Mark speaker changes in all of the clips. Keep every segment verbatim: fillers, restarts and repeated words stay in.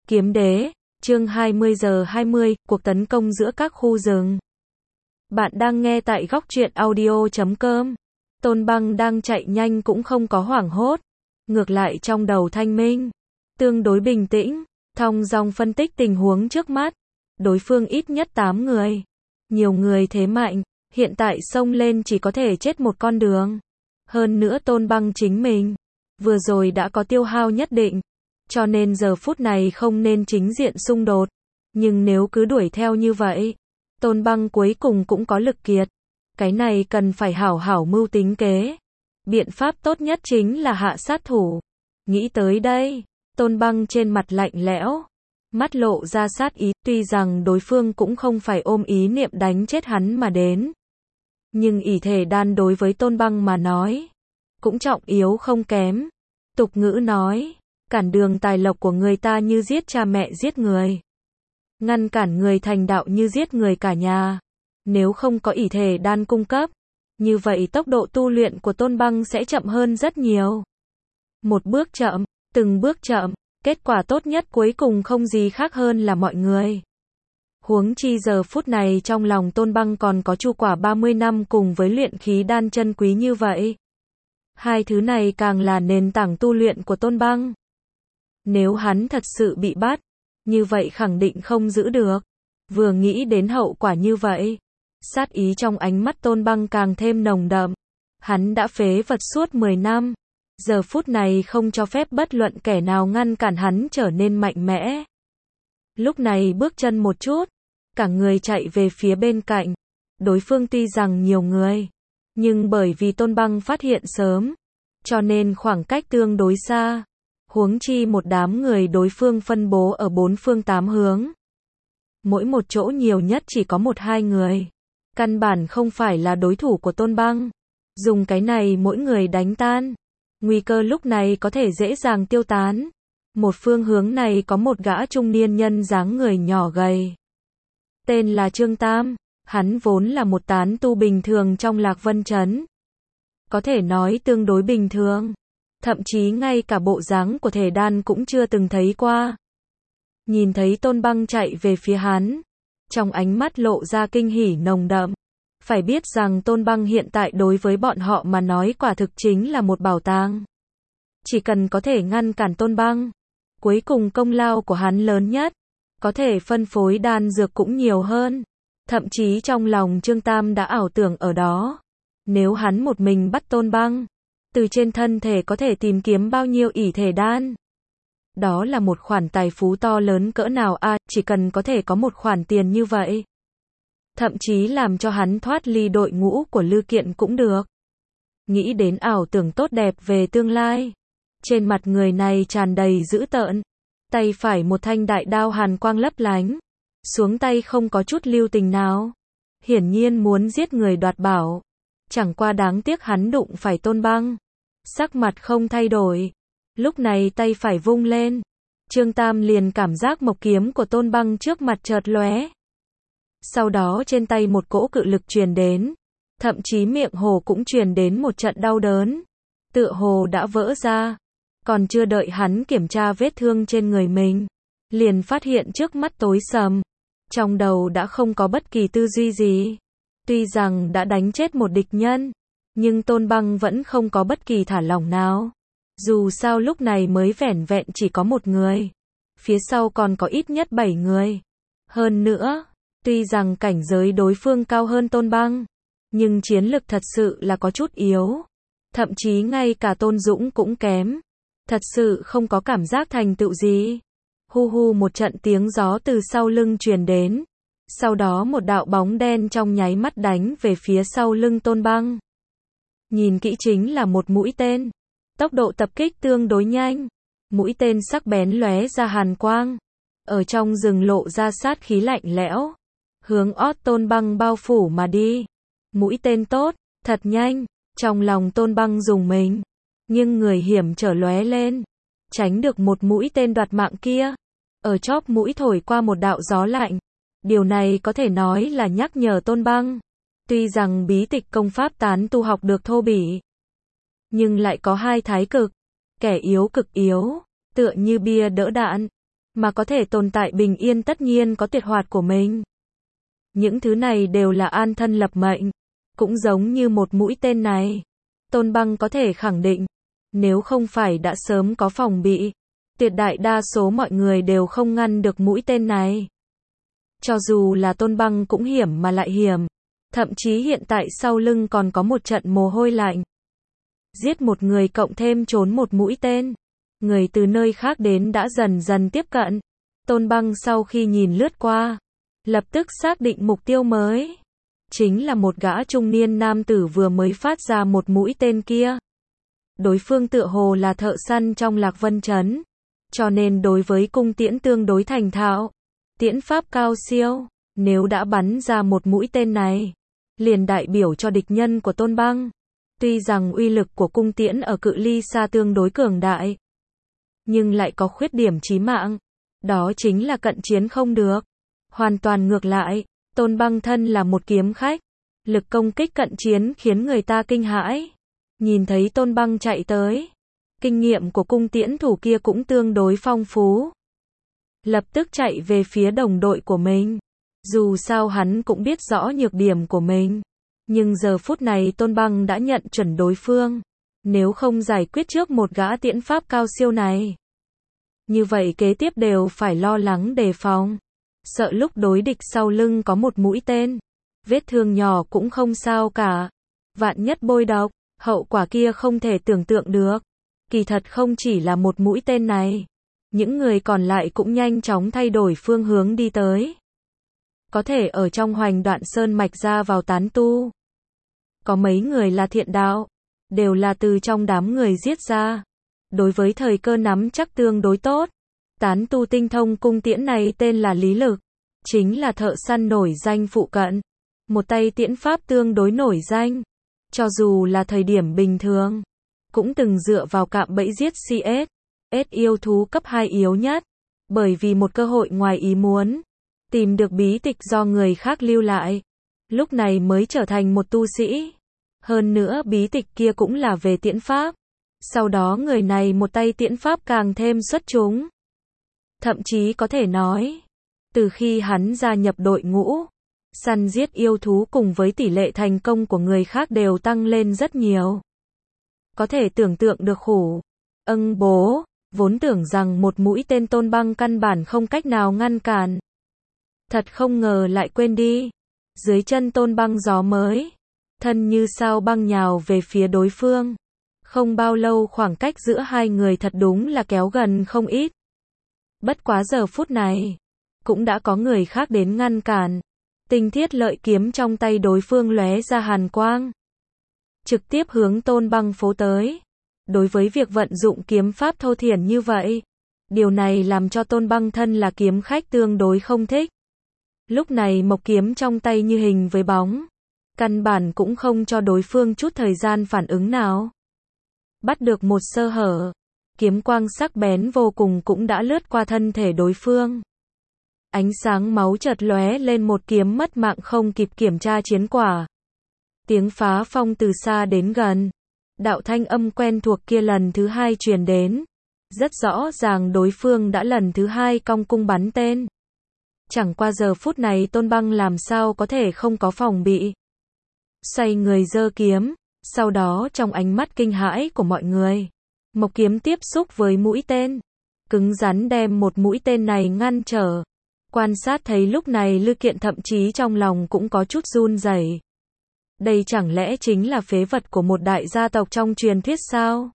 Speaker 1: Kiếm đế, chương hai mươi giờ hai mươi, cuộc tấn công giữa các khu rừng. Bạn đang nghe tại góc truyện audio chấm com. Tôn Băng đang chạy nhanh cũng không có hoảng hốt. Ngược lại trong đầu thanh minh, tương đối bình tĩnh, thong dong phân tích tình huống trước mắt. Đối phương ít nhất tám người. Nhiều người thế mạnh, hiện tại xông lên chỉ có thể chết một con đường. Hơn nữa Tôn Băng chính mình, vừa rồi đã có tiêu hao nhất định. Cho nên giờ phút này không nên chính diện xung đột. Nhưng nếu cứ đuổi theo như vậy, Tôn Băng cuối cùng cũng có lực kiệt. Cái này cần phải hảo hảo mưu tính kế. Biện pháp tốt nhất chính là hạ sát thủ. Nghĩ tới đây, Tôn Băng trên mặt lạnh lẽo, mắt lộ ra sát ý, tuy rằng đối phương cũng không phải ôm ý niệm đánh chết hắn mà đến. Nhưng ỷ thể đan đối với Tôn Băng mà nói, cũng trọng yếu không kém. Tục ngữ nói, cản đường tài lộc của người ta như giết cha mẹ giết người. Ngăn cản người thành đạo như giết người cả nhà. Nếu không có ỷ thể đan cung cấp, như vậy tốc độ tu luyện của Tôn Băng sẽ chậm hơn rất nhiều. Một bước chậm, từng bước chậm, kết quả tốt nhất cuối cùng không gì khác hơn là mọi người. Huống chi giờ phút này trong lòng Tôn Băng còn có chu quả ba mươi năm cùng với luyện khí đan chân quý như vậy. Hai thứ này càng là nền tảng tu luyện của Tôn Băng. Nếu hắn thật sự bị bắt, như vậy khẳng định không giữ được. Vừa nghĩ đến hậu quả như vậy, sát ý trong ánh mắt Tôn Băng càng thêm nồng đậm. Hắn đã phế vật suốt mười năm, giờ phút này không cho phép bất luận kẻ nào ngăn cản hắn trở nên mạnh mẽ. Lúc này bước chân một chút, cả người chạy về phía bên cạnh. Đối phương tuy rằng nhiều người, nhưng bởi vì Tôn Băng phát hiện sớm, cho nên khoảng cách tương đối xa. Huống chi một đám người đối phương phân bố ở bốn phương tám hướng. Mỗi một chỗ nhiều nhất chỉ có một hai người. Căn bản không phải là đối thủ của Tôn Băng. Dùng cái này mỗi người đánh tan. Nguy cơ lúc này có thể dễ dàng tiêu tán. Một phương hướng này có một gã trung niên nhân dáng người nhỏ gầy. Tên là Trương Tam. Hắn vốn là một tán tu bình thường trong Lạc Vân Trấn. Có thể nói tương đối bình thường. Thậm chí ngay cả bộ dáng của thể đan cũng chưa từng thấy qua. Nhìn thấy Tôn Băng chạy về phía hắn, trong ánh mắt lộ ra kinh hỉ nồng đậm. Phải biết rằng Tôn Băng hiện tại đối với bọn họ mà nói quả thực chính là một bảo tàng. Chỉ cần có thể ngăn cản Tôn Băng, cuối cùng công lao của hắn lớn nhất, có thể phân phối đan dược cũng nhiều hơn. Thậm chí trong lòng Trương Tam đã ảo tưởng ở đó, nếu hắn một mình bắt Tôn Băng, từ trên thân thể có thể tìm kiếm bao nhiêu ỷ thể đan. Đó là một khoản tài phú to lớn cỡ nào a, à, chỉ cần có thể có một khoản tiền như vậy. Thậm chí làm cho hắn thoát ly đội ngũ của Lư Kiện cũng được. Nghĩ đến ảo tưởng tốt đẹp về tương lai. Trên mặt người này tràn đầy dữ tợn. Tay phải một thanh đại đao hàn quang lấp lánh. Xuống tay không có chút lưu tình nào. Hiển nhiên muốn giết người đoạt bảo. Chẳng qua đáng tiếc hắn đụng phải Tôn Băng. Sắc mặt không thay đổi. Lúc này tay phải vung lên. Trương Tam liền cảm giác mộc kiếm của Tôn Băng trước mặt chợt lóe. Sau đó trên tay một cỗ cự lực truyền đến. Thậm chí miệng hồ cũng truyền đến một trận đau đớn. Tựa hồ đã vỡ ra. Còn chưa đợi hắn kiểm tra vết thương trên người mình, liền phát hiện trước mắt tối sầm. Trong đầu đã không có bất kỳ tư duy gì. Tuy rằng đã đánh chết một địch nhân, nhưng Tôn Băng vẫn không có bất kỳ thả lỏng nào. Dù sao lúc này mới vẻn vẹn chỉ có một người. Phía sau còn có ít nhất bảy người. Hơn nữa, tuy rằng cảnh giới đối phương cao hơn Tôn Băng, nhưng chiến lực thật sự là có chút yếu. Thậm chí ngay cả Tôn Dũng cũng kém. Thật sự không có cảm giác thành tựu gì. Hu hu một trận tiếng gió từ sau lưng truyền đến. Sau đó một đạo bóng đen trong nháy mắt đánh về phía sau lưng Tôn Băng. Nhìn kỹ chính là một mũi tên. Tốc độ tập kích tương đối nhanh. Mũi tên sắc bén lóe ra hàn quang. Ở trong rừng lộ ra sát khí lạnh lẽo. Hướng ót Tôn Băng bao phủ mà đi. Mũi tên tốt, thật nhanh. Trong lòng Tôn Băng dùng mình. Nhưng người hiểm trở lóe lên. Tránh được một mũi tên đoạt mạng kia. Ở chóp mũi thổi qua một đạo gió lạnh. Điều này có thể nói là nhắc nhở Tôn Băng. Tuy rằng bí tịch công pháp tán tu học được thô bỉ, nhưng lại có hai thái cực. Kẻ yếu cực yếu, tựa như bia đỡ đạn. mà có thể tồn tại bình yên tất nhiên có tuyệt hoạt của mình. Những thứ này đều là an thân lập mệnh, cũng giống như một mũi tên này. Tôn Băng có thể khẳng định, nếu không phải đã sớm có phòng bị, tuyệt đại đa số mọi người đều không ngăn được mũi tên này. Cho dù là Tôn Băng cũng hiểm mà lại hiểm, thậm chí hiện tại sau lưng còn có một trận mồ hôi lạnh. Giết một người cộng thêm trốn một mũi tên, người từ nơi khác đến đã dần dần tiếp cận. Tôn Băng sau khi nhìn lướt qua, lập tức xác định mục tiêu mới. Chính là một gã trung niên nam tử vừa mới phát ra một mũi tên kia. Đối phương tựa hồ là thợ săn trong Lạc Vân Trấn, cho nên đối với cung tiễn tương đối thành thạo, tiễn pháp cao siêu, nếu đã bắn ra một mũi tên này, liền đại biểu cho địch nhân của Tôn Băng. Tuy rằng uy lực của cung tiễn ở cự ly xa tương đối cường đại, nhưng lại có khuyết điểm chí mạng, đó chính là cận chiến không được. Hoàn toàn ngược lại, Tôn Băng thân là một kiếm khách, lực công kích cận chiến khiến người ta kinh hãi. Nhìn thấy Tôn Băng chạy tới, kinh nghiệm của cung tiễn thủ kia cũng tương đối phong phú. Lập tức chạy về phía đồng đội của mình. Dù sao hắn cũng biết rõ nhược điểm của mình. Nhưng giờ phút này Tôn Băng đã nhận chuẩn đối phương. Nếu không giải quyết trước một gã tiễn pháp cao siêu này, như vậy kế tiếp đều phải lo lắng đề phòng. Sợ lúc đối địch sau lưng có một mũi tên. Vết thương nhỏ cũng không sao cả. Vạn nhất bôi độc, hậu quả kia không thể tưởng tượng được. Kỳ thật không chỉ là một mũi tên này. Những người còn lại cũng nhanh chóng thay đổi phương hướng đi tới. Có thể ở trong Hoành Đoạn Sơn mạch ra vào tán tu. Có mấy người là thiện đạo, đều là từ trong đám người giết ra. Đối với thời cơ nắm chắc tương đối tốt. Tán tu tinh thông cung tiễn này tên là Lý Lực, chính là thợ săn nổi danh phụ cận. Một tay tiễn pháp tương đối nổi danh. Cho dù là thời điểm bình thường, cũng từng dựa vào cạm bẫy giết xê ét, S yêu thú cấp hai yếu nhất. Bởi vì một cơ hội ngoài ý muốn, tìm được bí tịch do người khác lưu lại. Lúc này mới trở thành một tu sĩ. Hơn nữa bí tịch kia cũng là về tiễn pháp. Sau đó người này một tay tiễn pháp càng thêm xuất chúng. Thậm chí có thể nói, từ khi hắn gia nhập đội ngũ, săn giết yêu thú cùng với tỷ lệ thành công của người khác đều tăng lên rất nhiều. Có thể tưởng tượng được khủ. Âng bố, vốn tưởng rằng một mũi tên Tôn Băng căn bản không cách nào ngăn cản. Thật không ngờ lại quên đi. Dưới chân Tôn Băng gió mới, thân như sao băng nhào về phía đối phương. Không bao lâu khoảng cách giữa hai người thật đúng là kéo gần không ít. Bất quá giờ phút này, cũng đã có người khác đến ngăn cản. Tinh thiết lợi kiếm trong tay đối phương lóe ra hàn quang, trực tiếp hướng Tôn Băng phố tới. Đối với việc vận dụng kiếm pháp thô thiển như vậy, điều này làm cho Tôn Băng thân là kiếm khách tương đối không thích. Lúc này mộc kiếm trong tay như hình với bóng, căn bản cũng không cho đối phương chút thời gian phản ứng nào. Bắt được một sơ hở, kiếm quang sắc bén vô cùng cũng đã lướt qua thân thể đối phương. Ánh sáng máu chợt lóe lên, một kiếm mất mạng không kịp kiểm tra chiến quả. Tiếng phá phong từ xa đến gần. Đạo thanh âm quen thuộc kia lần thứ hai truyền đến. Rất rõ ràng đối phương đã lần thứ hai cong cung bắn tên. Chẳng qua giờ phút này Tôn Băng làm sao có thể không có phòng bị. Xoay người giơ kiếm, sau đó trong ánh mắt kinh hãi của mọi người, mộc kiếm tiếp xúc với mũi tên, cứng rắn đem một mũi tên này ngăn trở. Quan sát thấy lúc này Lư Kiện thậm chí trong lòng cũng có chút run rẩy. Đây chẳng lẽ chính là phế vật của một đại gia tộc trong truyền thuyết sao?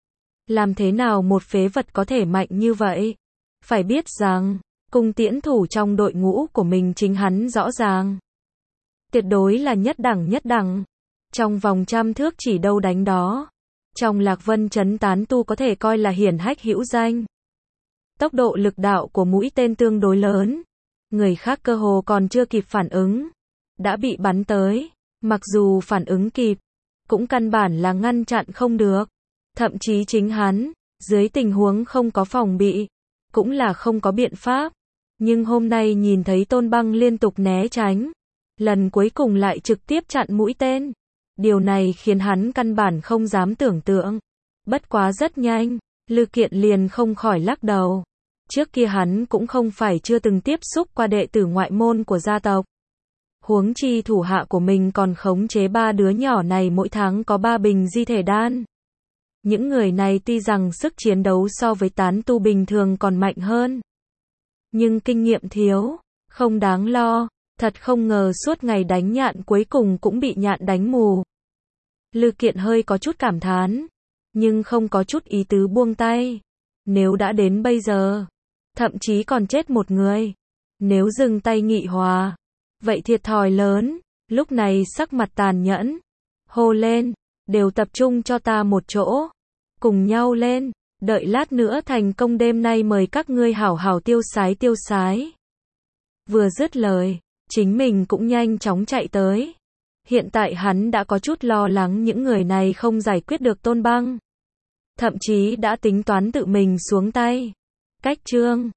Speaker 1: Làm thế nào một phế vật có thể mạnh như vậy? Phải biết rằng, cung tiễn thủ trong đội ngũ của mình chính hắn rõ ràng. Tuyệt đối là nhất đẳng nhất đẳng. Trong vòng trăm thước chỉ đâu đánh đó. Trong Lạc Vân Trấn tán tu có thể coi là hiển hách hữu danh. Tốc độ lực đạo của mũi tên tương đối lớn. Người khác cơ hồ còn chưa kịp phản ứng, đã bị bắn tới. Mặc dù phản ứng kịp, cũng căn bản là ngăn chặn không được. Thậm chí chính hắn, dưới tình huống không có phòng bị, cũng là không có biện pháp. Nhưng hôm nay nhìn thấy Tôn Băng liên tục né tránh, lần cuối cùng lại trực tiếp chặn mũi tên. Điều này khiến hắn căn bản không dám tưởng tượng. Bất quá rất nhanh, Lư Kiện liền không khỏi lắc đầu. Trước kia hắn cũng không phải chưa từng tiếp xúc qua đệ tử ngoại môn của gia tộc. Huống chi thủ hạ của mình còn khống chế ba đứa nhỏ này mỗi tháng có ba bình di thể đan. Những người này tuy rằng sức chiến đấu so với tán tu bình thường còn mạnh hơn, nhưng kinh nghiệm thiếu, không đáng lo. Thật không ngờ suốt ngày đánh nhạn cuối cùng cũng bị nhạn đánh mù. Lư Kiện hơi có chút cảm thán, nhưng không có chút ý tứ buông tay. Nếu đã đến bây giờ, thậm chí còn chết một người, nếu dừng tay nghị hòa, vậy thiệt thòi lớn. Lúc này sắc mặt tàn nhẫn, hô lên, đều tập trung cho ta một chỗ, cùng nhau lên, đợi lát nữa thành công đêm nay mời các ngươi hảo hảo tiêu sái tiêu sái. Vừa dứt lời, chính mình cũng nhanh chóng chạy tới. Hiện tại hắn đã có chút lo lắng những người này không giải quyết được Tôn Băng. Thậm chí đã tính toán tự mình xuống tay. Cách chương